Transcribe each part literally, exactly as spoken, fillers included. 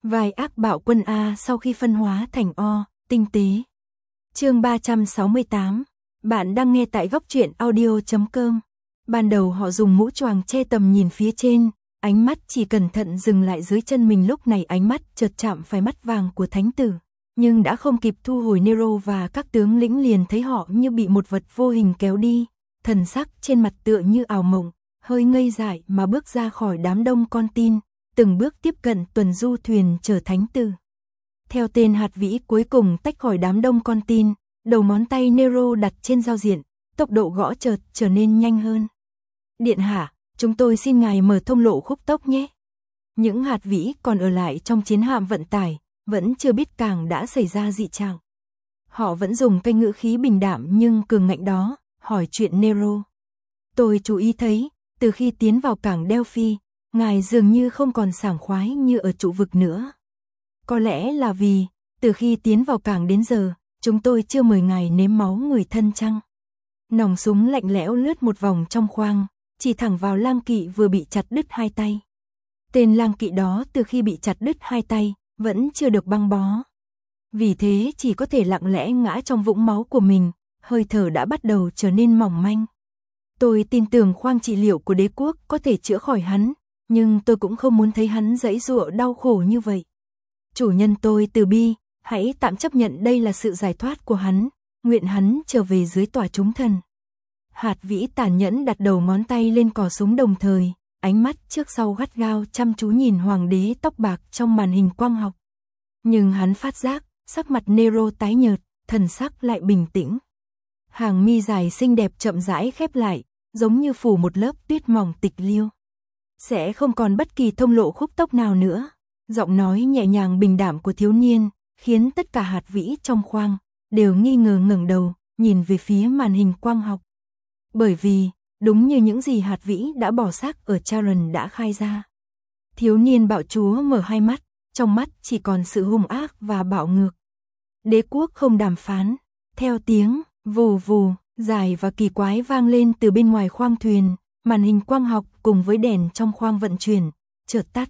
Vai ác bạo quân A sau khi phân hóa thành O, tinh tế. Chương ba trăm sáu mươi tám. Bạn đang nghe tại góc truyện audio chấm com. Ban đầu họ dùng mũ choàng che tầm nhìn phía trên, ánh mắt chỉ cẩn thận dừng lại dưới chân mình, lúc này ánh mắt chợt chạm phải mắt vàng của thánh tử, nhưng đã không kịp thu hồi, Nero và các tướng lĩnh liền thấy họ như bị một vật vô hình kéo đi, thần sắc trên mặt tựa như ảo mộng, hơi ngây dại mà bước ra khỏi đám đông con tin, từng bước tiếp cận tuần du thuyền chở thánh tử. Theo tên hạt vĩ cuối cùng tách khỏi đám đông con tin, đầu ngón tay Nero đặt trên giao diện, tốc độ gõ chợt trở nên nhanh hơn. Điện hạ, chúng tôi xin ngài mở thông lộ khúc tốc nhé. Những hạt vĩ còn ở lại trong chiến hạm vận tải, vẫn chưa biết cảng đã xảy ra dị trạng. Họ vẫn dùng cái ngữ khí bình đạm nhưng cường ngạnh đó, hỏi chuyện Nero. Tôi chú ý thấy, từ khi tiến vào cảng Delphi, ngài dường như không còn sảng khoái như ở trụ vực nữa. Có lẽ là vì, từ khi tiến vào cảng đến giờ, chúng tôi chưa mời ngài nếm máu người thân chăng? Nòng súng lạnh lẽo lướt một vòng trong khoang, chỉ thẳng vào lang kỵ vừa bị chặt đứt hai tay. Tên lang kỵ đó từ khi bị chặt đứt hai tay, vẫn chưa được băng bó. Vì thế chỉ có thể lặng lẽ ngã trong vũng máu của mình, hơi thở đã bắt đầu trở nên mỏng manh. Tôi tin tưởng khoang trị liệu của đế quốc có thể chữa khỏi hắn, nhưng tôi cũng không muốn thấy hắn giãy giụa đau khổ như vậy. Chủ nhân tôi từ bi, hãy tạm chấp nhận đây là sự giải thoát của hắn, nguyện hắn trở về dưới tòa chúng thần. Hạt vĩ tàn nhẫn đặt đầu ngón tay lên cò súng, đồng thời, ánh mắt trước sau gắt gao chăm chú nhìn hoàng đế tóc bạc trong màn hình quang học. Nhưng hắn phát giác, sắc mặt Nero tái nhợt, thần sắc lại bình tĩnh. Hàng mi dài xinh đẹp chậm rãi khép lại, giống như phủ một lớp tuyết mỏng tịch liêu. Sẽ không còn bất kỳ thông lộ khúc tốc nào nữa. Giọng nói nhẹ nhàng bình đạm của thiếu niên, khiến tất cả hạt vĩ trong khoang đều nghi ngờ ngẩng đầu, nhìn về phía màn hình quang học. Bởi vì, đúng như những gì hạt vĩ đã bỏ xác ở Charon đã khai ra. Thiếu niên bạo chúa mở hai mắt, trong mắt chỉ còn sự hung ác và bạo ngược. Đế quốc không đàm phán. Theo tiếng vù vù dài và kỳ quái vang lên từ bên ngoài khoang thuyền, màn hình quang học cùng với đèn trong khoang vận chuyển chợt tắt.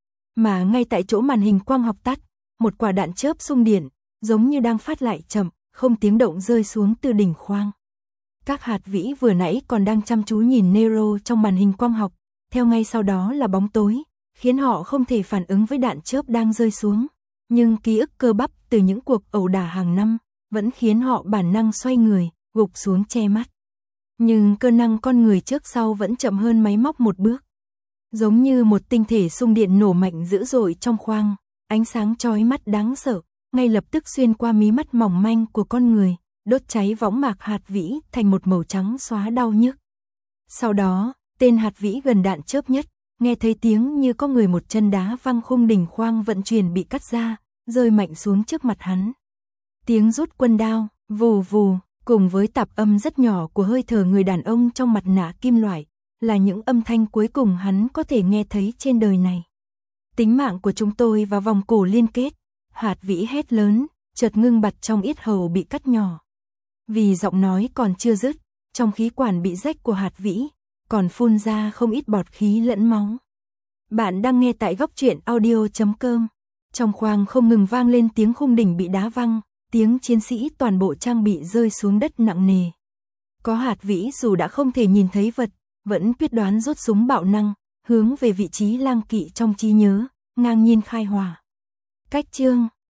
Mà ngay tại chỗ màn hình quang học tắt, một quả đạn chớp xung điện, giống như đang phát lại chậm, không tiếng động rơi xuống từ đỉnh khoang. Các hạt vĩ vừa nãy còn đang chăm chú nhìn Nero trong màn hình quang học, theo ngay sau đó là bóng tối, khiến họ không thể phản ứng với đạn chớp đang rơi xuống. Nhưng ký ức cơ bắp từ những cuộc ẩu đả hàng năm, vẫn khiến họ bản năng xoay người, gục xuống che mắt. Nhưng cơ năng con người trước sau vẫn chậm hơn máy móc một bước. Giống như một tinh thể xung điện nổ mạnh dữ dội trong khoang, ánh sáng chói mắt đáng sợ, ngay lập tức xuyên qua mí mắt mỏng manh của con người, đốt cháy võng mạc hạt vĩ thành một màu trắng xóa đau nhức. Sau đó, tên hạt vĩ gần đạn chớp nhất, nghe thấy tiếng như có người một chân đá văng khung đỉnh khoang vận chuyển bị cắt ra, rơi mạnh xuống trước mặt hắn. Tiếng rút quân đao, vù vù, cùng với tạp âm rất nhỏ của hơi thở người đàn ông trong mặt nạ kim loại, là những âm thanh cuối cùng hắn có thể nghe thấy trên đời này. Tính mạng của chúng tôi và vòng cổ liên kết, hạt vĩ hét lớn, chợt ngưng bặt trong yết hầu bị cắt nhỏ. Vì giọng nói còn chưa dứt, trong khí quản bị rách của hạt vĩ, còn phun ra không ít bọt khí lẫn máu. Bạn đang nghe tại góc truyện audio chấm com. Trong khoang không ngừng vang lên tiếng khung đỉnh bị đá văng, tiếng chiến sĩ toàn bộ trang bị rơi xuống đất nặng nề. Có hạt vĩ dù đã không thể nhìn thấy vật, vẫn quyết đoán rút súng bạo năng, hướng về vị trí lang kỵ trong trí nhớ, ngang nhiên khai hỏa. Cách chương